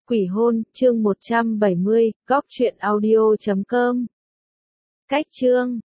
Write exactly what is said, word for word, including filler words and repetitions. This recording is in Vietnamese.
Quỷ hôn, chương một trăm bảy mươi, góc truyện audio chấm com. Cách chương